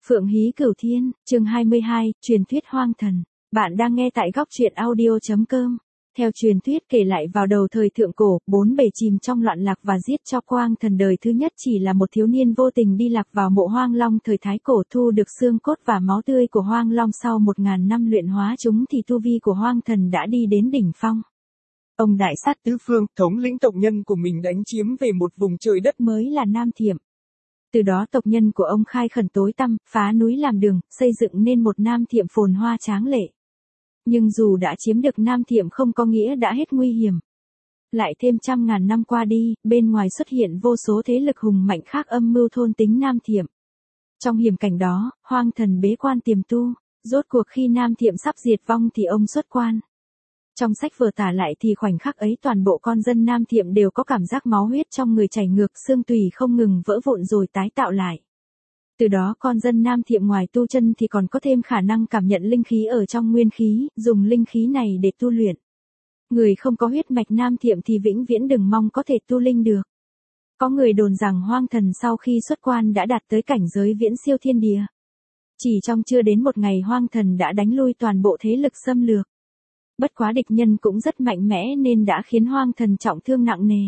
Phượng Hí Cửu Thiên, chương 22, truyền thuyết hoang thần. Bạn đang nghe tại góc truyện audio.com. Theo truyền thuyết kể lại vào đầu thời thượng cổ, 4 bề chìm trong loạn lạc và giết chóc hoang thần đời thứ nhất chỉ là một thiếu niên vô tình đi lạc vào mộ hoang long thời thái cổ thu được xương cốt và máu tươi của hoang long sau 1000 năm luyện hóa chúng thì tu vi của hoang thần đã đi đến đỉnh phong. Ông đại sát tứ phương, thống lĩnh tộc nhân của mình đánh chiếm về một vùng trời đất mới là Nam Thiệm. Từ đó tộc nhân của ông khai khẩn tối tăm, phá núi làm đường, xây dựng nên một Nam Thiệm phồn hoa tráng lệ. Nhưng dù đã chiếm được Nam Thiệm không có nghĩa đã hết nguy hiểm. Lại thêm trăm ngàn năm qua đi, bên ngoài xuất hiện vô số thế lực hùng mạnh khác âm mưu thôn tính Nam Thiệm. Trong hiểm cảnh đó, hoang thần bế quan tiềm tu, rốt cuộc khi Nam Thiệm sắp diệt vong thì ông xuất quan. Trong sách vừa tả lại thì khoảnh khắc ấy toàn bộ con dân Nam Thiệm đều có cảm giác máu huyết trong người chảy ngược, xương tủy không ngừng vỡ vụn rồi tái tạo lại. Từ đó con dân Nam Thiệm ngoài tu chân thì còn có thêm khả năng cảm nhận linh khí ở trong nguyên khí, dùng linh khí này để tu luyện. Người không có huyết mạch Nam Thiệm thì vĩnh viễn đừng mong có thể tu linh được. Có người đồn rằng hoang thần sau khi xuất quan đã đạt tới cảnh giới viễn siêu thiên địa. Chỉ trong chưa đến một ngày hoang thần đã đánh lui toàn bộ thế lực xâm lược. Bất quá địch nhân cũng rất mạnh mẽ nên đã khiến hoang thần trọng thương nặng nề.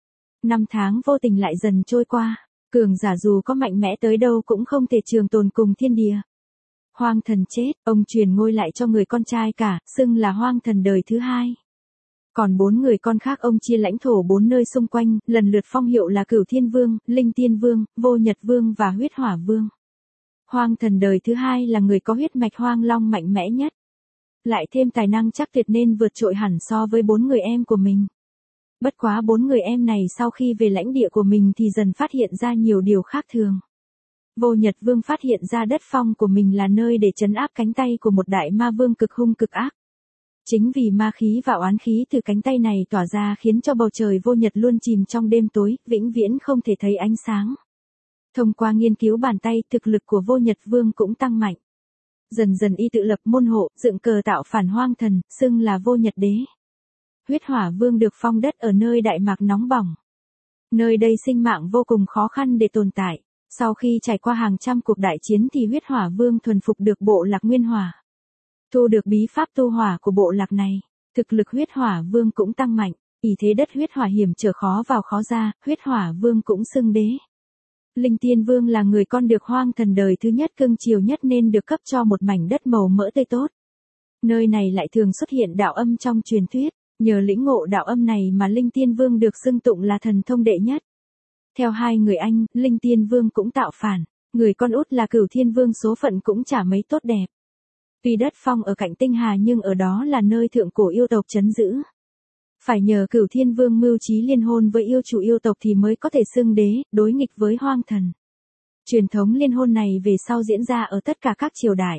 5 tháng vô tình lại dần trôi qua, cường giả dù có mạnh mẽ tới đâu cũng không thể trường tồn cùng thiên địa. Hoang thần chết, ông truyền ngôi lại cho người con trai cả, xưng là hoang thần đời thứ hai. Còn 4 người con khác ông chia lãnh thổ 4 nơi xung quanh, lần lượt phong hiệu là Cửu Thiên Vương, Linh Tiên Vương, Vô Nhật Vương và Huyết Hỏa Vương. Hoang thần đời thứ hai là người có huyết mạch hoang long mạnh mẽ nhất. Lại thêm tài năng chắc tuyệt nên vượt trội hẳn so với 4 người em của mình. Bất quá 4 người em này sau khi về lãnh địa của mình thì dần phát hiện ra nhiều điều khác thường. Vô Nhật Vương phát hiện ra đất phong của mình là nơi để trấn áp cánh tay của một đại ma vương cực hung cực ác. Chính vì ma khí và oán khí từ cánh tay này tỏa ra khiến cho bầu trời vô nhật luôn chìm trong đêm tối, vĩnh viễn không thể thấy ánh sáng. Thông qua nghiên cứu bàn tay, thực lực của Vô Nhật Vương cũng tăng mạnh. Dần dần y tự lập môn hộ, dựng cờ tạo phản hoang thần, xưng là Vô Nhật Đế. Huyết Hỏa Vương được phong đất ở nơi Đại Mạc nóng bỏng. Nơi đây sinh mạng vô cùng khó khăn để tồn tại. Sau khi trải qua hàng trăm cuộc đại chiến thì Huyết Hỏa Vương thuần phục được bộ lạc Nguyên Hỏa. Thu được bí pháp tu hỏa của bộ lạc này, thực lực Huyết Hỏa Vương cũng tăng mạnh. Ý thế đất huyết hỏa hiểm trở khó vào khó ra, Huyết Hỏa Vương cũng xưng đế. Linh Tiên Vương là người con được hoang thần đời thứ nhất cưng chiều nhất nên được cấp cho một mảnh đất màu mỡ tươi tốt. Nơi này lại thường xuất hiện đạo âm trong truyền thuyết, nhờ lĩnh ngộ đạo âm này mà Linh Tiên Vương được xưng tụng là thần thông đệ nhất. Theo hai người anh, Linh Tiên Vương cũng tạo phản, người con út là Cửu Thiên Vương số phận cũng chả mấy tốt đẹp. Tuy đất phong ở cạnh Tinh Hà nhưng ở đó là nơi thượng cổ yêu tộc trấn giữ. Phải nhờ Cửu Thiên Vương mưu trí liên hôn với yêu chủ yêu tộc thì mới có thể xưng đế, đối nghịch với hoang thần. Truyền thống liên hôn này về sau diễn ra ở tất cả các triều đại.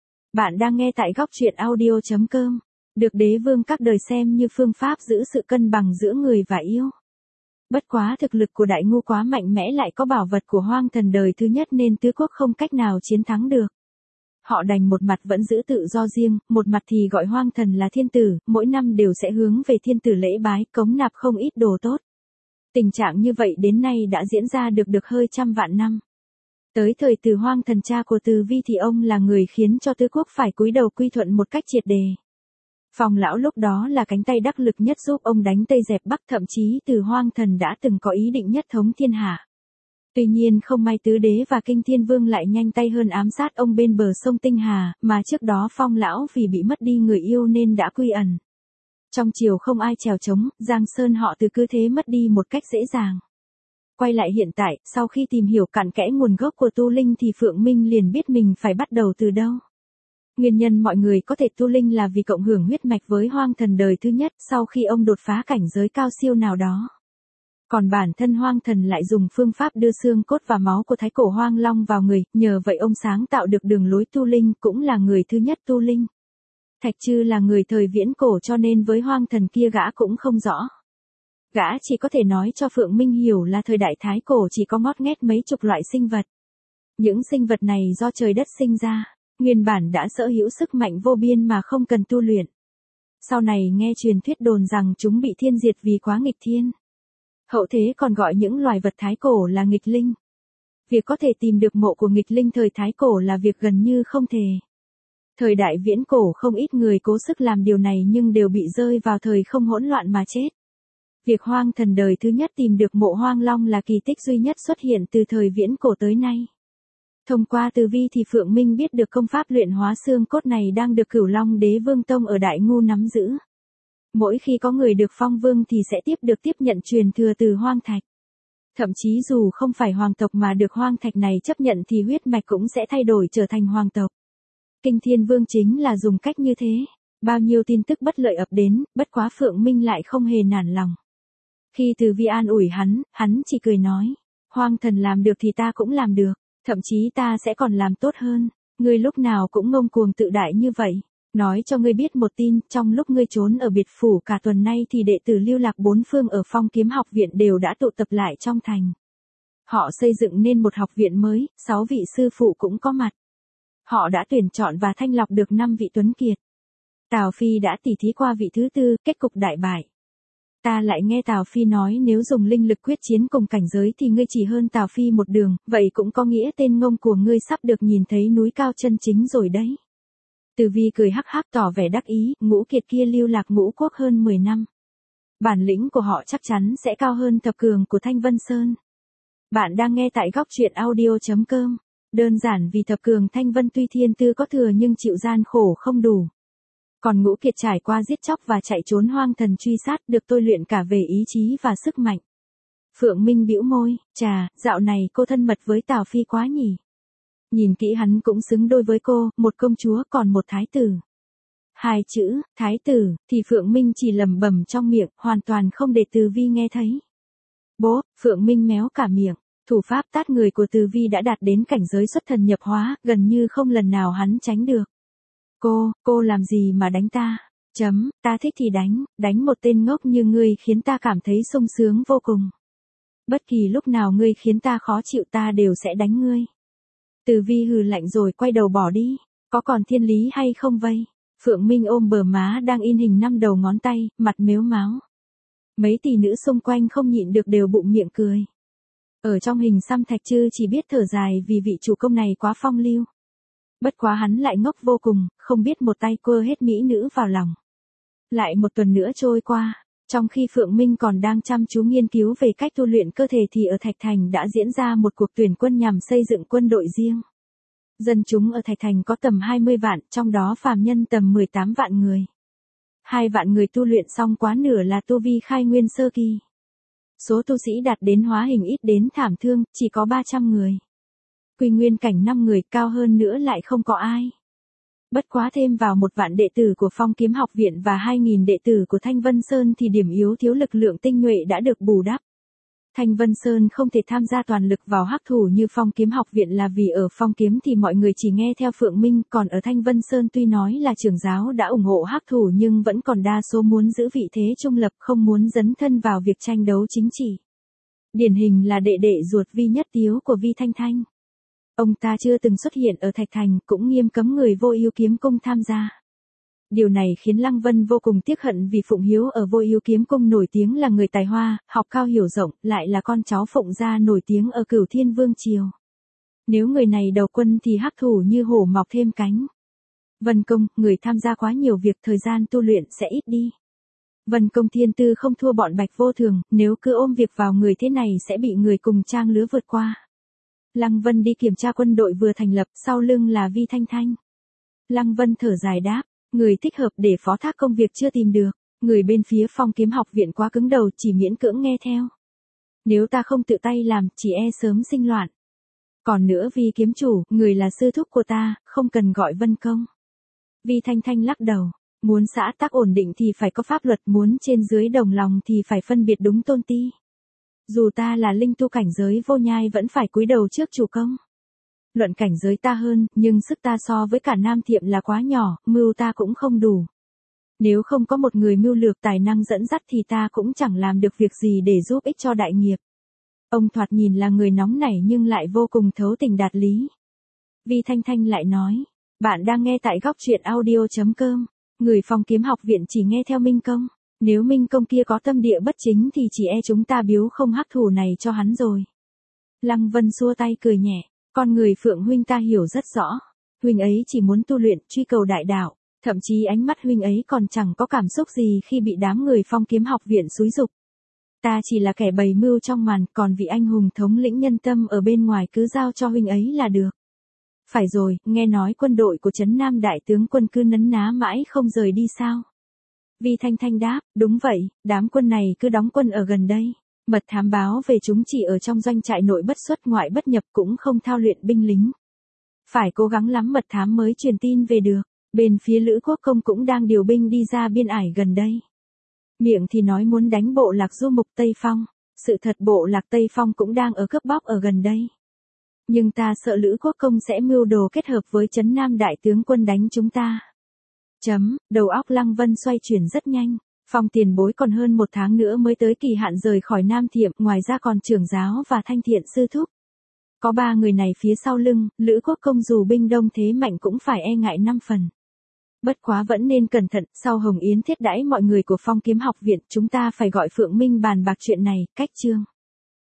Bạn đang nghe tại góc truyện audio.com, được đế vương các đời xem như phương pháp giữ sự cân bằng giữa người và yêu. Bất quá thực lực của Đại Ngu quá mạnh mẽ lại có bảo vật của hoang thần đời thứ nhất nên tứ quốc không cách nào chiến thắng được. Họ đành một mặt vẫn giữ tự do riêng, một mặt thì gọi hoang thần là thiên tử, mỗi năm đều sẽ hướng về thiên tử lễ bái, cống nạp không ít đồ tốt. Tình trạng như vậy đến nay đã diễn ra được hơi trăm vạn năm. Tới thời Từ Hoang thần cha của Từ Vi thì ông là người khiến cho tứ quốc phải cúi đầu quy thuận một cách triệt đề. Phong lão lúc đó là cánh tay đắc lực nhất giúp ông đánh Tây dẹp Bắc, thậm chí Từ Hoang thần đã từng có ý định nhất thống thiên hạ. Tuy nhiên không may tứ đế và Kinh Thiên Vương lại nhanh tay hơn ám sát ông bên bờ sông Tinh Hà, mà trước đó Phong lão vì bị mất đi người yêu nên đã quy ẩn. Trong triều không ai chèo chống, Giang Sơn họ Từ cứ thế mất đi một cách dễ dàng. Quay lại hiện tại, sau khi tìm hiểu cặn kẽ nguồn gốc của tu linh thì Phượng Minh liền biết mình phải bắt đầu từ đâu. Nguyên nhân mọi người có thể tu linh là vì cộng hưởng huyết mạch với hoang thần đời thứ nhất sau khi ông đột phá cảnh giới cao siêu nào đó. Còn bản thân hoang thần lại dùng phương pháp đưa xương cốt và máu của thái cổ hoang long vào người, nhờ vậy ông sáng tạo được đường lối tu linh, cũng là người thứ nhất tu linh. Thạch Trư là người thời viễn cổ cho nên với hoang thần kia gã cũng không rõ. Gã chỉ có thể nói cho Phượng Minh hiểu là thời đại thái cổ chỉ có ngót nghét mấy chục loại sinh vật. Những sinh vật này do trời đất sinh ra, nguyên bản đã sở hữu sức mạnh vô biên mà không cần tu luyện. Sau này nghe truyền thuyết đồn rằng chúng bị thiên diệt vì quá nghịch thiên. Hậu thế còn gọi những loài vật thái cổ là nghịch linh. Việc có thể tìm được mộ của nghịch linh thời Thái Cổ là việc gần như không thể. Thời đại viễn cổ không ít người cố sức làm điều này nhưng đều bị rơi vào thời không hỗn loạn mà chết. Việc Hoang Thần đời thứ nhất tìm được mộ Hoang Long là kỳ tích duy nhất xuất hiện từ thời viễn cổ tới nay. Thông qua tử vi thì Phượng Minh biết được công pháp luyện hóa xương cốt này đang được Cửu Long Đế Vương Tông ở Đại Ngu nắm giữ. Mỗi khi có người được phong vương thì sẽ tiếp nhận truyền thừa từ Hoang Thạch. Thậm chí dù không phải hoàng tộc mà được Hoang Thạch này chấp nhận thì huyết mạch cũng sẽ thay đổi trở thành hoàng tộc. Kinh Thiên Vương chính là dùng cách như thế. Bao nhiêu tin tức bất lợi ập đến, bất quá Phượng Minh lại không hề nản lòng. Khi Từ Vi an ủi hắn chỉ cười nói. Hoang Thần làm được thì ta cũng làm được, thậm chí ta sẽ còn làm tốt hơn. Ngươi lúc nào cũng ngông cuồng tự đại như vậy. Nói cho ngươi biết một tin, trong lúc ngươi trốn ở biệt phủ cả tuần nay thì đệ tử lưu lạc bốn phương ở Phong Kiếm Học Viện đều đã tụ tập lại trong thành. Họ xây dựng nên một học viện mới, 6 vị sư phụ cũng có mặt. Họ đã tuyển chọn và thanh lọc được 5 vị tuấn kiệt. Tào Phi đã tỉ thí qua vị thứ 4, kết cục đại bại. Ta lại nghe Tào Phi nói nếu dùng linh lực quyết chiến cùng cảnh giới thì ngươi chỉ hơn Tào Phi một đường, vậy cũng có nghĩa tên ngông của ngươi sắp được nhìn thấy núi cao chân chính rồi đấy. Từ Vi cười hắc hắc tỏ vẻ đắc ý, ngũ kiệt kia lưu lạc ngũ quốc hơn 10 năm. Bản lĩnh của họ chắc chắn sẽ cao hơn thập cường của Thanh Vân Sơn. Bạn đang nghe tại góc truyện audio.com. Đơn giản vì thập cường Thanh Vân tuy thiên tư có thừa nhưng chịu gian khổ không đủ. Còn ngũ kiệt trải qua giết chóc và chạy trốn Hoang Thần truy sát được tôi luyện cả về ý chí và sức mạnh. Phượng Minh bĩu môi, chà, dạo này cô thân mật với Tào Phi quá nhỉ. Nhìn kỹ hắn cũng xứng đôi với cô, một công chúa còn một thái tử. 2 chữ, thái tử, thì Phượng Minh chỉ lẩm bẩm trong miệng, hoàn toàn không để Từ Vi nghe thấy. Bố, Phượng Minh méo cả miệng, thủ pháp tát người của Từ Vi đã đạt đến cảnh giới xuất thần nhập hóa, gần như không lần nào hắn tránh được. Cô làm gì mà đánh ta? Ta thích thì đánh một tên ngốc như ngươi khiến ta cảm thấy sung sướng vô cùng. Bất kỳ lúc nào ngươi khiến ta khó chịu ta đều sẽ đánh ngươi. Từ Vi hừ lạnh rồi quay đầu bỏ đi, có còn thiên lý hay không vây? Phượng Minh ôm bờ má đang in hình 5 đầu ngón tay, mặt mếu máo. Mấy tỷ nữ xung quanh không nhịn được đều bụng miệng cười. Ở trong hình xăm Thạch Trư chỉ biết thở dài vì vị chủ công này quá phong lưu. Bất quá hắn lại ngốc vô cùng, không biết một tay quơ hết mỹ nữ vào lòng. Lại một tuần nữa trôi qua, trong khi Phượng Minh còn đang chăm chú nghiên cứu về cách tu luyện cơ thể thì ở Thạch Thành đã diễn ra một cuộc tuyển quân nhằm xây dựng quân đội riêng. Dân chúng ở Thạch Thành có tầm 20 vạn, trong đó phàm nhân tầm 18 vạn người. 2 vạn người tu luyện xong quá nửa là tu vi khai nguyên sơ kỳ. Số tu sĩ đạt đến hóa hình ít đến thảm thương, chỉ có 300 người. Quy nguyên cảnh 5 người, cao hơn nữa lại không có ai. Bất quá thêm vào 1 vạn đệ tử của Phong Kiếm Học Viện và 2.000 đệ tử của Thanh Vân Sơn thì điểm yếu thiếu lực lượng tinh nhuệ đã được bù đắp. Thanh Vân Sơn không thể tham gia toàn lực vào hắc thủ như Phong Kiếm Học Viện là vì ở Phong Kiếm thì mọi người chỉ nghe theo Phượng Minh, còn ở Thanh Vân Sơn tuy nói là trưởng giáo đã ủng hộ hắc thủ nhưng vẫn còn đa số muốn giữ vị thế trung lập, không muốn dấn thân vào việc tranh đấu chính trị. Điển hình là đệ ruột Vi Nhất Tiếu của Vi Thanh Thanh. Ông ta chưa từng xuất hiện ở Thạch Thành, cũng nghiêm cấm người Vô Ưu Kiếm Cung tham gia. Điều này khiến Lăng Vân vô cùng tiếc hận vì Phụng Hiếu ở Vô Ưu Kiếm Cung nổi tiếng là người tài hoa, học cao hiểu rộng, lại là con cháu Phụng gia nổi tiếng ở Cửu Thiên Vương triều. Nếu người này đầu quân thì hắc thủ như hổ mọc thêm cánh. Vân Công, người tham gia quá nhiều việc, thời gian tu luyện sẽ ít đi. Vân Công thiên tư không thua bọn Bạch Vô Thường, nếu cứ ôm việc vào người thế này sẽ bị người cùng trang lứa vượt qua. Lăng Vân đi kiểm tra quân đội vừa thành lập, sau lưng là Vi Thanh Thanh. Lăng Vân thở dài đáp, người thích hợp để phó thác công việc chưa tìm được, người bên phía Phong Kiếm Học Viện quá cứng đầu chỉ miễn cưỡng nghe theo. Nếu ta không tự tay làm, chỉ e sớm sinh loạn. Còn nữa Vi kiếm chủ, người là sư thúc của ta, không cần gọi Vân Công. Vi Thanh Thanh lắc đầu, muốn xã tắc ổn định thì phải có pháp luật, muốn trên dưới đồng lòng thì phải phân biệt đúng tôn ti. Dù ta là linh tu cảnh giới vô nhai vẫn phải cúi đầu trước chủ công. Luận cảnh giới ta hơn, nhưng sức ta so với cả Nam Thiệm là quá nhỏ, mưu ta cũng không đủ. Nếu không có một người mưu lược tài năng dẫn dắt thì ta cũng chẳng làm được việc gì để giúp ích cho đại nghiệp. Ông thoạt nhìn là người nóng nảy nhưng lại vô cùng thấu tình đạt lý. Vi Thanh Thanh lại nói, bạn đang nghe tại góc truyện audio.com, người Phong Kiếm Học Viện chỉ nghe theo Minh Công. Nếu Minh Công kia có tâm địa bất chính thì chỉ e chúng ta biếu không hắc thủ này cho hắn rồi. Lăng Vân xua tay cười nhẹ, con người Phượng huynh ta hiểu rất rõ. Huynh ấy chỉ muốn tu luyện, truy cầu đại đạo, thậm chí ánh mắt huynh ấy còn chẳng có cảm xúc gì khi bị đám người Phong Kiếm học viện xúi giục. Ta chỉ là kẻ bày mưu trong màn, còn vị anh hùng thống lĩnh nhân tâm ở bên ngoài cứ giao cho huynh ấy là được. Phải rồi, nghe nói quân đội của Trấn Nam đại tướng quân cứ nấn ná mãi không rời đi sao? Vi Thanh Thanh đáp, đúng vậy, đám quân này cứ đóng quân ở gần đây. Mật thám báo về chúng chỉ ở trong doanh trại nội bất xuất ngoại bất nhập, cũng không thao luyện binh lính. Phải cố gắng lắm mật thám mới truyền tin về được. Bên phía Lữ Quốc Công cũng đang điều binh đi ra biên ải gần đây. Miệng thì nói muốn đánh bộ lạc du mục Tây Phong. Sự thật bộ lạc Tây Phong cũng đang ở cướp bóc ở gần đây. Nhưng ta sợ Lữ Quốc Công sẽ mưu đồ kết hợp với Trấn Nam đại tướng quân đánh chúng ta. Đầu óc Lăng Vân xoay chuyển rất nhanh. Phong tiền bối còn hơn 1 tháng nữa mới tới kỳ hạn rời khỏi Nam Thiệm, ngoài ra còn trưởng giáo và Thanh Thiện sư thúc. Có 3 người này phía sau lưng, Lữ Quốc Công dù binh đông thế mạnh cũng phải e ngại 5 phần. Bất quá vẫn nên cẩn thận, sau Hồng Yến thiết đãi mọi người của Phong Kiếm học viện, chúng ta phải gọi Phượng Minh bàn bạc chuyện này, cách chương.